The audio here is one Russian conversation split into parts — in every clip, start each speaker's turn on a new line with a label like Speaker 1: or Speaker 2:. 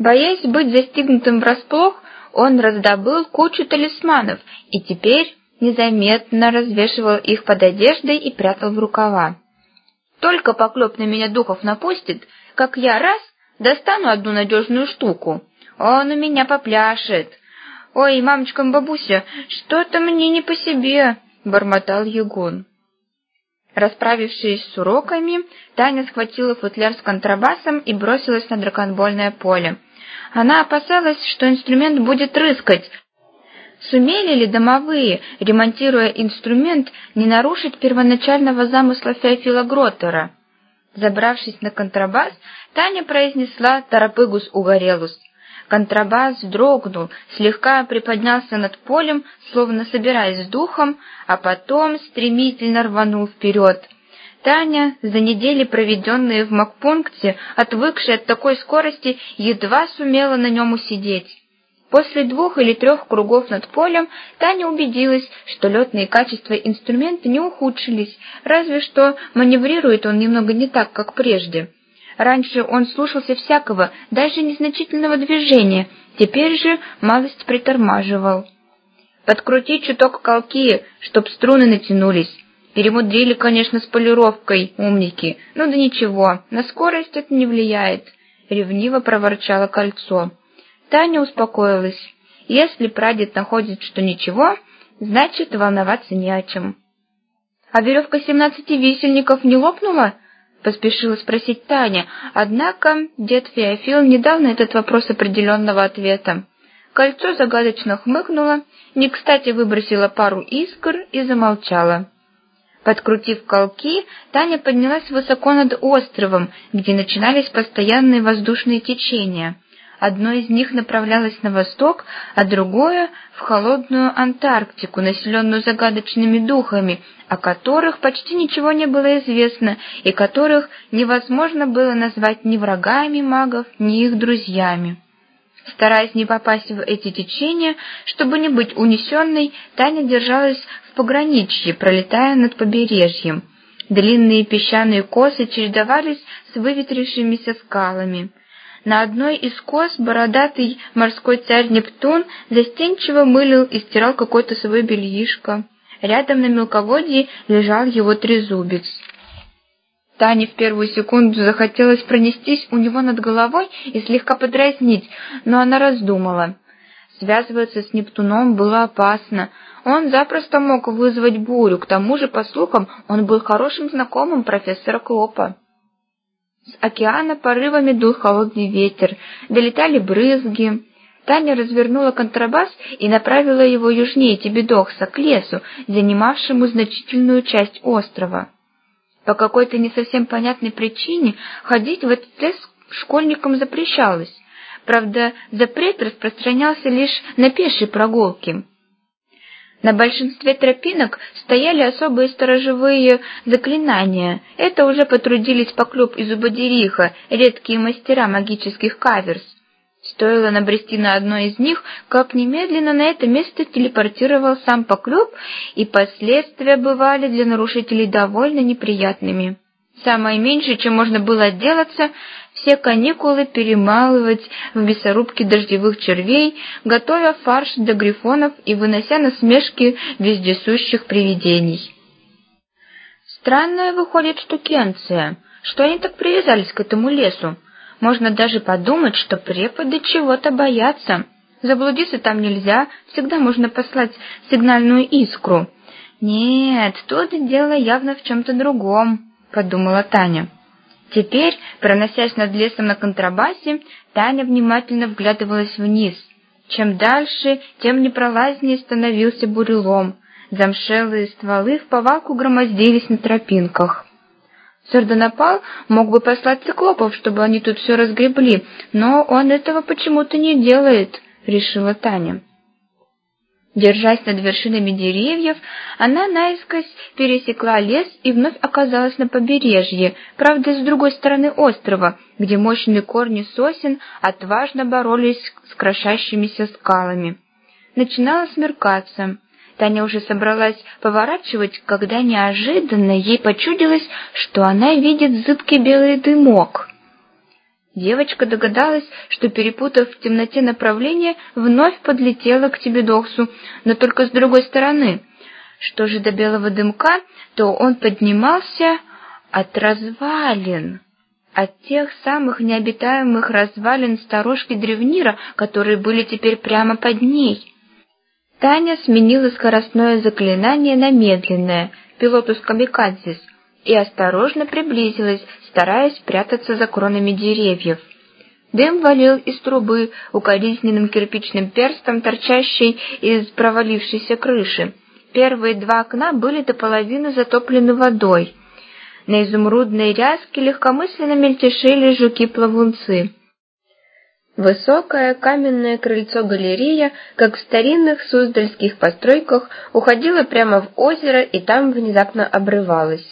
Speaker 1: Боясь быть застигнутым врасплох, он раздобыл кучу талисманов и теперь незаметно развешивал их под одеждой и прятал в рукава. Только поклеп на меня духов напустит, как я раз достану одну надежную штуку. Он у меня попляшет. «Ой, мамочка-бабуся, что-то мне не по себе», — бормотал Ягун. Расправившись с уроками, Таня схватила футляр с контрабасом и бросилась на драконбольное поле. Она опасалась, что инструмент будет рыскать. Сумели ли домовые, ремонтируя инструмент, не нарушить первоначального замысла Феофила Гроттера? Забравшись на контрабас, Таня произнесла «Торопыгус угорелус». Контрабас дрогнул, слегка приподнялся над полем, словно собираясь с духом, а потом стремительно рванул вперед. Таня, за недели, проведенные в магпункте, отвыкшая от такой скорости, едва сумела на нем усидеть. После 2 или 3 кругов над полем Таня убедилась, что летные качества инструмента не ухудшились, разве что маневрирует он немного не так, как прежде. Раньше он слушался всякого, даже незначительного движения, теперь же малость притормаживал. Подкрутить чуток колки, чтоб струны натянулись. Перемудрили, конечно, с полировкой, умники, ну да ничего, на скорость это не влияет, — ревниво проворчало кольцо. Таня успокоилась. Если прадед находит, что ничего, значит, волноваться не о чем. — А веревка 17 висельников не лопнула? — поспешила спросить Таня, однако дед Феофил не дал на этот вопрос определенного ответа. Кольцо загадочно хмыкнуло, не кстати выбросило пару искр и замолчало. Подкрутив колки, Таня поднялась высоко над островом, где начинались постоянные воздушные течения. Одно из них направлялось на восток, а другое — в холодную Антарктику, населенную загадочными духами, о которых почти ничего не было известно и которых невозможно было назвать ни врагами магов, ни их друзьями. Стараясь не попасть в эти течения, чтобы не быть унесенной, Таня держалась в пограничье, пролетая над побережьем. Длинные песчаные косы чередовались с выветрившимися скалами. На одной из кос бородатый морской царь Нептун застенчиво мылил и стирал какое-то свое бельишко. Рядом на мелководье лежал его трезубец. Тане в первую секунду захотелось пронестись у него над головой и слегка подразнить, но она раздумала. Связываться с Нептуном было опасно. Он запросто мог вызвать бурю, к тому же, по слухам, он был хорошим знакомым профессора Клопа. С океана порывами дул холодный ветер, долетали брызги. Таня развернула контрабас и направила его южнее Тебедокса, к лесу, занимавшему значительную часть острова. По какой-то не совсем понятной причине ходить в этот лес школьникам запрещалось. Правда, запрет распространялся лишь на пешие прогулки. На большинстве тропинок стояли особые сторожевые заклинания. Это уже потрудились Поклёп и Зубодериха, редкие мастера магических каверз. Стоило набрести на одно из них, как немедленно на это место телепортировал сам Поклёп, и последствия бывали для нарушителей довольно неприятными. Самое меньшее, чем можно было отделаться, все каникулы перемалывать в мясорубке дождевых червей, готовя фарш для грифонов и вынося насмешки вездесущих привидений. Странная выходит штукенция, что они так привязались к этому лесу. Можно даже подумать, что преподы чего-то боятся. Заблудиться там нельзя, всегда можно послать сигнальную искру. Нет, тут дело явно в чем-то другом, подумала Таня. Теперь, проносясь над лесом на контрабасе, Таня внимательно вглядывалась вниз. Чем дальше, тем непролазнее становился бурелом. Замшелые стволы вповалку громоздились на тропинках. Сардонапал мог бы послать циклопов, чтобы они тут все разгребли, но он этого почему-то не делает, решила Таня. Держась над вершинами деревьев, она наискось пересекла лес и вновь оказалась на побережье, правда, с другой стороны острова, где мощные корни сосен отважно боролись с крошащимися скалами. Начинало смеркаться. Таня уже собралась поворачивать, когда неожиданно ей почудилось, что она видит зыбкий белый дымок. Девочка догадалась, что, перепутав в темноте направление, вновь подлетела к Тебедоксу, но только с другой стороны. Что же до белого дымка, то он поднимался от развалин, от тех самых необитаемых развалин сторожки Древнира, которые были теперь прямо под ней. Таня сменила скоростное заклинание на медленное, пилотус камикадзис, и осторожно приблизилась, стараясь прятаться за кронами деревьев. Дым валил из трубы укоризненным кирпичным перстом, торчащей из провалившейся крыши. Первые 2 окна были до половины затоплены водой. На изумрудной ряске легкомысленно мельтешили жуки-плавунцы. Высокое каменное крыльцо-галерея, как в старинных суздальских постройках, уходило прямо в озеро и там внезапно обрывалось.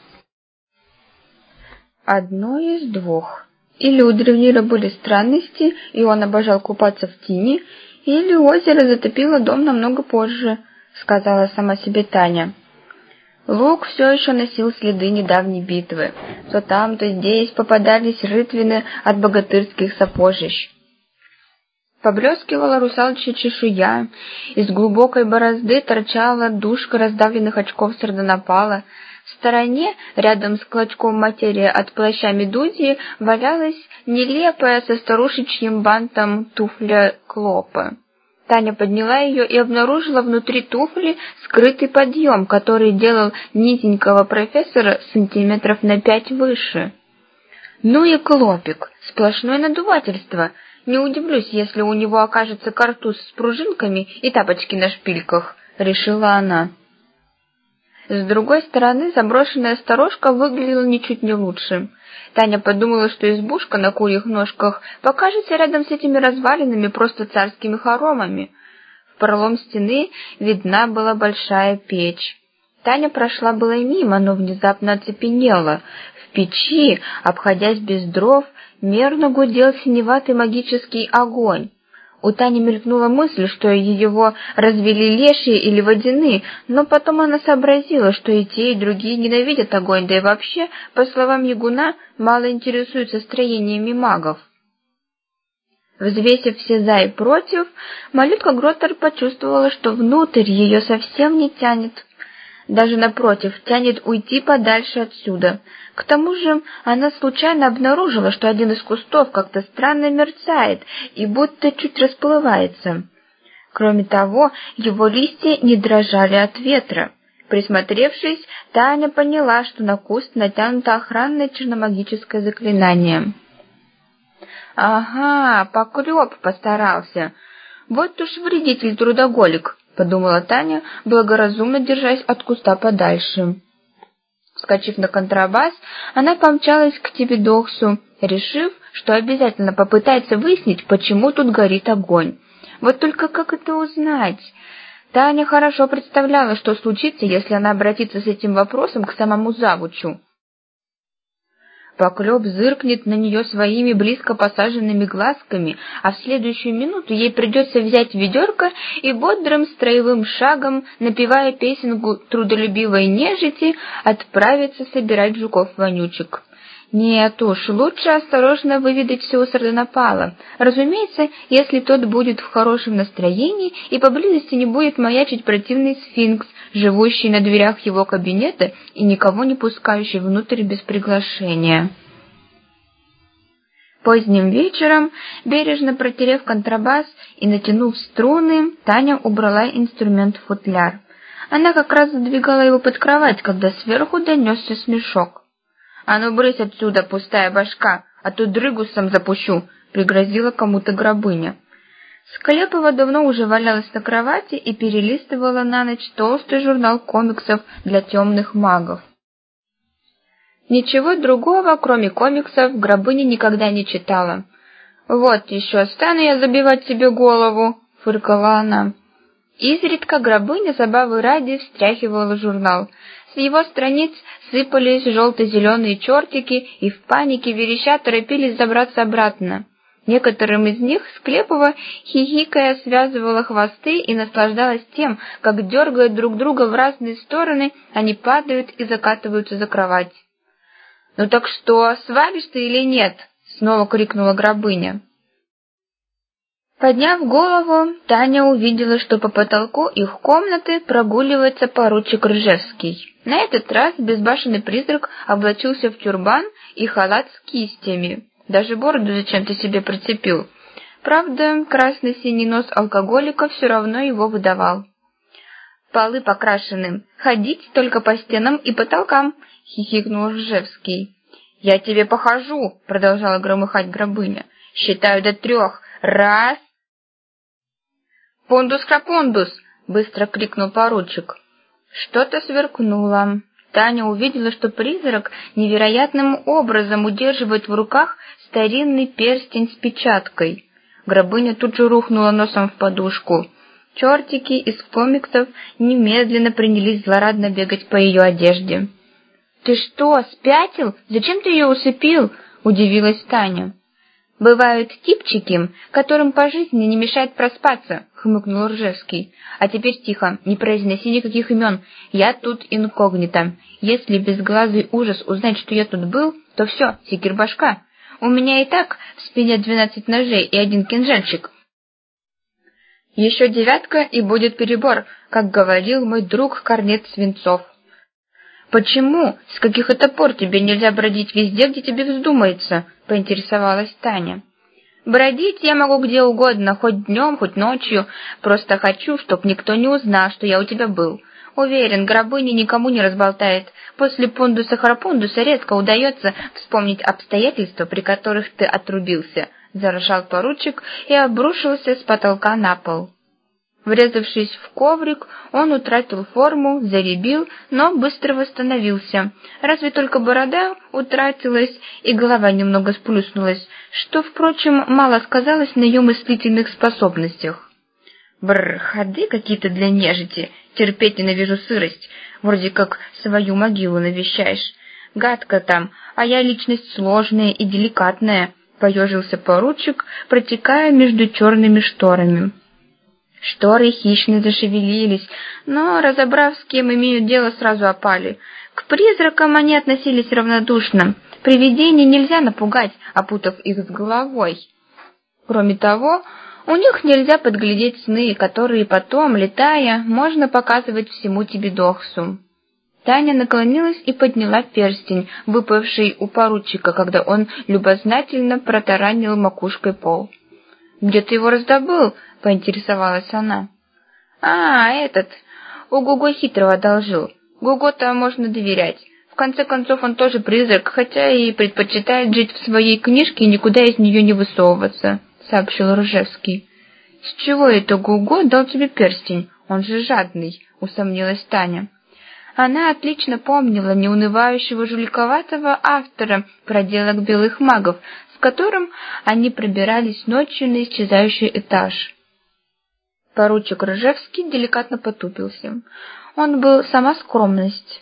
Speaker 1: Одно из двух. Или у Древнира были странности, и он обожал купаться в тени, или озеро затопило дом намного позже, сказала сама себе Таня. Луг все еще носил следы недавней битвы. То там, то здесь попадались рытвины от богатырских сапожищ. Поблескивала русалочья чешуя, из глубокой борозды торчала дужка раздавленных очков сардонапала. В стороне, рядом с клочком материи от плаща Медузии, валялась нелепая со старушечьим бантом туфля Клопа. Таня подняла ее и обнаружила внутри туфли скрытый подъем, который делал низенького профессора сантиметров на 5 выше. Ну и Клопик, сплошное надувательство. Не удивлюсь, если у него окажется картуз с пружинками и тапочки на шпильках, решила она. С другой стороны, заброшенная сторожка выглядела ничуть не лучше. Таня подумала, что избушка на курьих ножках покажется рядом с этими развалинами просто царскими хоромами. В пролом стены видна была большая печь. Таня прошла было и мимо, но внезапно оцепенела. В печи, обходясь без дров, мерно гудел синеватый магический огонь. У Тани мелькнула мысль, что его развели лешие или водяные, но потом она сообразила, что и те, и другие ненавидят огонь, да и вообще, по словам Ягуна, мало интересуются строениями магов. Взвесив все за и против, малютка Гроттер почувствовала, что внутрь ее совсем не тянет. Даже напротив, тянет уйти подальше отсюда. К тому же она случайно обнаружила, что один из кустов как-то странно мерцает и будто чуть расплывается. Кроме того, его листья не дрожали от ветра. Присмотревшись, Таня поняла, что на куст натянуто охранное черномагическое заклинание. «Ага, поклеп постарался. Вот уж вредитель-трудоголик», — подумала Таня, благоразумно держась от куста подальше. Вскочив на контрабас, она помчалась к Тебедоксу, решив, что обязательно попытается выяснить, почему тут горит огонь. Вот только как это узнать? Таня хорошо представляла, что случится, если она обратится с этим вопросом к самому завучу. Поклеп зыркнет на нее своими близко посаженными глазками, а в следующую минуту ей придется взять ведерко и бодрым строевым шагом, напевая песенку трудолюбивой нежити, отправиться собирать жуков-вонючек. Нет уж, лучше осторожно выведать все у сардонапала. Разумеется, если тот будет в хорошем настроении и поблизости не будет маячить противный сфинкс, живущий на дверях его кабинета и никого не пускающий внутрь без приглашения. Поздним вечером, бережно протерев контрабас и натянув струны, Таня убрала инструмент в футляр. Она как раз задвигала его под кровать, когда сверху донесся смешок. «А ну, брысь отсюда, пустая башка, а то дрыгу сам запущу», — пригрозила кому-то Грабыня. Склепова давно уже валялась на кровати и перелистывала на ночь толстый журнал комиксов для темных магов. Ничего другого, кроме комиксов, Грабыня никогда не читала. «Вот еще, стану я забивать тебе голову», — фыркала она. Изредка Грабыня забавы ради встряхивала журнал. С его страниц сыпались желто-зеленые чертики и в панике вереща торопились забраться обратно. Некоторым из них Склепова, хихикая, связывала хвосты и наслаждалась тем, как, дергая друг друга в разные стороны, они падают и закатываются за кровать. «Ну так что, свалишь ты или нет?» — — снова крикнула Грабыня. Подняв голову, Таня увидела, что по потолку их комнаты прогуливается поручик Ржевский. На этот раз безбашенный призрак облачился в тюрбан и халат с кистями. Даже бороду зачем-то себе прицепил. Правда, красный-синий нос алкоголика все равно его выдавал. «Полы покрашены. Ходить только по стенам и потолкам», — хихикнул Ржевский. «Я тебе похожу», — продолжала громыхать Грабыня. «Считаю до 3. Раз!» «Пундус-крапундус!» — быстро крикнул поручик. Что-то сверкнуло. Таня увидела, что призрак невероятным образом удерживает в руках старинный перстень с печаткой. Грабыня тут же рухнула носом в подушку. Чертики из комиксов немедленно принялись злорадно бегать по ее одежде. «Ты что, спятил? Зачем ты ее усыпил?» — удивилась Таня. «Бывают типчики, которым по жизни не мешает проспаться», — хмыкнул Ржевский. «А теперь тихо, не произноси никаких имен. Я тут инкогнито. Если безглазый ужас узнать, что я тут был, то все, секирбашка. У меня и так в спине 12 ножей и 1 кинжальчик. Еще 9 и будет перебор, как говорил мой друг Корнет Свинцов». «Почему? С каких это пор тебе нельзя бродить везде, где тебе вздумается?» — поинтересовалась Таня. «Бродить я могу где угодно, хоть днем, хоть ночью. Просто хочу, чтоб никто не узнал, что я у тебя был. Уверен, Грабыня никому не разболтает. После пундуса-харапундуса редко удается вспомнить обстоятельства, при которых ты отрубился», — заржал поручик и обрушился с потолка на пол. Врезавшись в коврик, он утратил форму, заребил, но быстро восстановился. Разве только борода утратилась и голова немного сплюснулась, что, впрочем, мало сказалось на ее мыслительных способностях. «Бррр, ходы какие-то для нежити, терпеть ненавижу сырость, вроде как свою могилу навещаешь. Гадко там, а я личность сложная и деликатная», — поежился поручик, протекая между черными шторами. Шторы хищно зашевелились, но, разобрав, с кем имеют дело, сразу опали. К призракам они относились равнодушно. Привидений нельзя напугать, опутав их с головой. Кроме того, у них нельзя подглядеть сны, которые потом, летая, можно показывать всему Тебедохсу. Таня наклонилась и подняла перстень, выпавший у поручика, когда он любознательно протаранил макушкой пол. «Где ты его раздобыл?» — поинтересовалась она. Этот. У Гуго хитрого одолжил. Гуго-то можно доверять. В конце концов, он тоже призрак, хотя и предпочитает жить в своей книжке и никуда из нее не высовываться», — сообщил Ржевский. «С чего это Гуго дал тебе перстень? Он же жадный», — усомнилась Таня. Она отлично помнила неунывающего жуликоватого автора проделок белых магов, с которым они пробирались ночью на исчезающий этаж. Поручик Ржевский деликатно потупился. Он был сама скромность.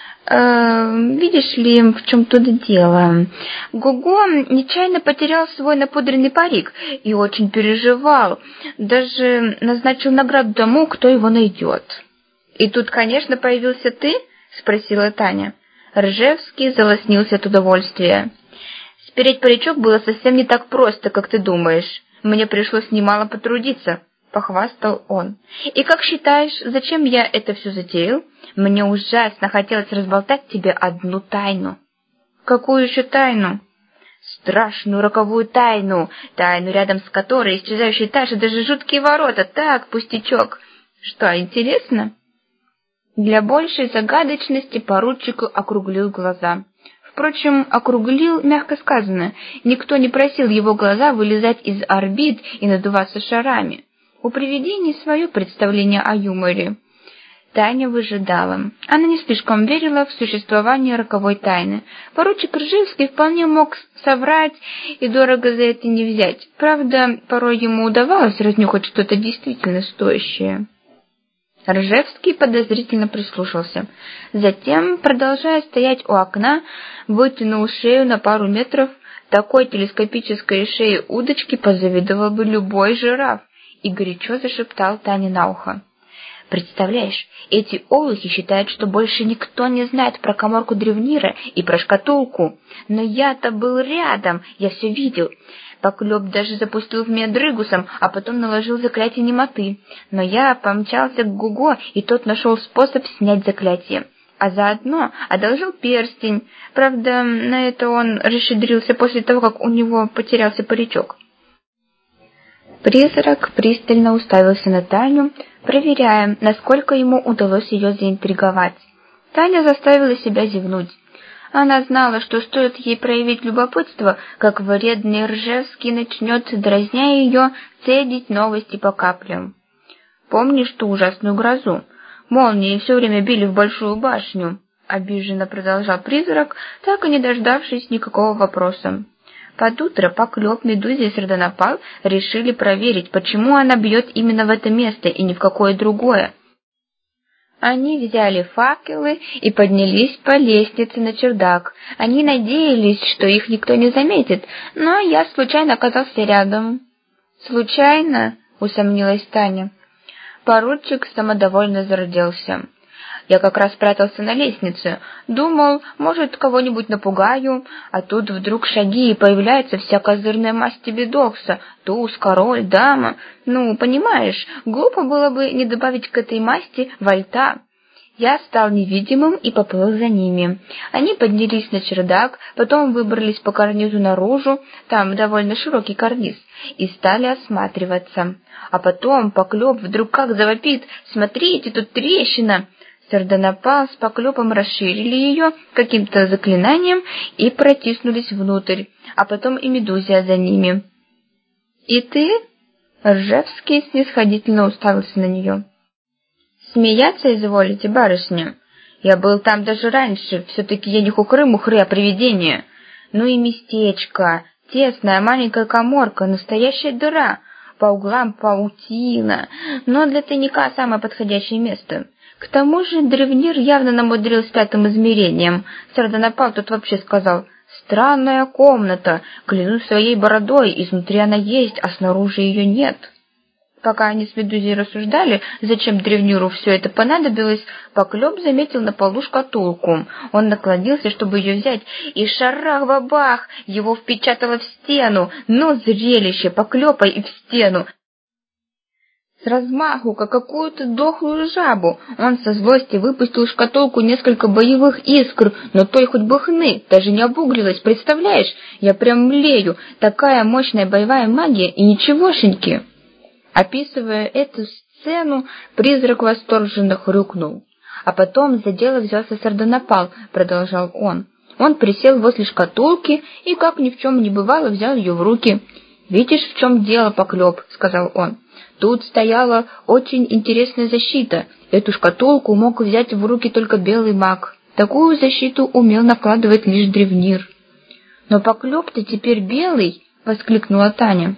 Speaker 1: «Видишь ли, в чем тут дело? Гуго нечаянно потерял свой напудренный парик и очень переживал, даже назначил награду тому, кто его найдет». «И тут, конечно, появился ты?» — спросила Таня. Ржевский залоснился от удовольствия. «Спереть паричок было совсем не так просто, как ты думаешь. Мне пришлось немало потрудиться», — похвастал он. «И как считаешь, зачем я это все затеял? Мне ужасно хотелось разболтать тебе одну тайну». «Какую еще тайну?» «Страшную роковую тайну, тайну, рядом с которой исчезающий этаж и даже жуткие ворота. Так, пустячок. Что, интересно?» Для большей загадочности поручик округлил глаза. Впрочем, округлил, мягко сказано. Никто не просил его глаза вылезать из орбит и надуваться шарами. У привидений свое представление о юморе. Таня выжидала. Она не слишком верила в существование роковой тайны. Поручик Ржевский вполне мог соврать и дорого за это не взять. Правда, порой ему удавалось разнюхать что-то действительно стоящее. Ржевский подозрительно прислушался. Затем, продолжая стоять у окна, вытянул шею на пару метров. Такой телескопической шеи удочки позавидовал бы любой жираф, и горячо зашептал Тане на ухо. Представляешь, эти олухи считают, что больше никто не знает про каморку древнира и про шкатулку. Но я-то был рядом, я все видел. Поклёп даже запустил в меня дрыгусом, а потом наложил заклятие немоты. Но я помчался к Гуго, и тот нашел способ снять заклятие. А заодно одолжил перстень. Правда, на это он расщедрился после того, как у него потерялся паричок. Призрак пристально уставился на Таню, проверяя, насколько ему удалось ее заинтриговать. Таня заставила себя зевнуть. Она знала, что стоит ей проявить любопытство, как вредный Ржевский начнет, дразня ее, цедить новости по каплям. «Помнишь ту ужасную грозу? Молнии все время били в Большую башню», — обиженно продолжал призрак, так и не дождавшись никакого вопроса. Под утро Поклёп, Медуза и Сардонапал решили проверить, почему она бьет именно в это место и ни в какое другое. Они взяли факелы и поднялись по лестнице на чердак. Они надеялись, что их никто не заметит, но я случайно оказался рядом. «Случайно?» — усомнилась Таня. Поручик самодовольно зарделся. «Я как раз прятался на лестнице. Думал, может, кого-нибудь напугаю, а тут вдруг шаги, и появляется вся козырная масть Тебедокса, туз, король, дама. Ну, понимаешь, глупо было бы не добавить к этой масти вальта». Я стал невидимым и поплыл за ними. Они поднялись на чердак, потом выбрались по карнизу наружу, там довольно широкий карниз, и стали осматриваться. А потом Поклёп вдруг как завопит: «Смотрите, тут трещина!» Сардонапал с Поклёпом расширили ее каким-то заклинанием и протиснулись внутрь, а потом и Медузия за ними. «И ты?» — Ржевский снисходительно уставился на нее. «Смеяться изволите, барышня? Я был там даже раньше, все-таки я не хухры-мухры, а привидение. Ну и местечко, тесная маленькая каморка, настоящая дыра, по углам паутина, но для тайника самое подходящее место. К тому же древнир явно намудрил с пятым измерением. Сардонапал тут вообще сказал: «Странная комната, клянусь своей бородой, изнутри она есть, а снаружи ее нет». Пока они с Медузей рассуждали, зачем древниру все это понадобилось, Поклёп заметил на полу шкатулку. Он наклонился, чтобы ее взять, и шарах-бабах! Его впечатало в стену. Но зрелище! Поклёпа и в стену! С размаху, как какую-то дохлую жабу. Он со злости выпустил в шкатулку несколько боевых искр, но той хоть бы хны, даже не обуглилась, представляешь? Я прям млею. Такая мощная боевая магия и ничегошеньки. Описывая эту сцену, призрак восторженно хрюкнул. А потом за дело взялся Сардонапал, продолжал он. Он присел возле шкатулки и, как ни в чем не бывало, взял ее в руки. «Видишь, в чем дело, Поклёп», — сказал он. «Тут стояла очень интересная защита. Эту шкатулку мог взять в руки только белый маг. Такую защиту умел накладывать лишь древнир». «Но Поклёп-то теперь белый», — воскликнула Таня.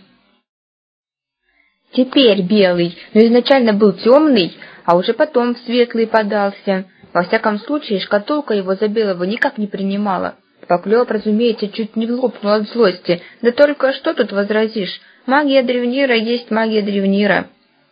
Speaker 1: «Теперь белый, но изначально был темный, а уже потом в светлый подался. Во всяком случае, шкатулка его за белого никак не принимала. Поклёп, разумеется, чуть не лопнул от злости. Да только что тут возразишь? Магия древнира есть магия древнира».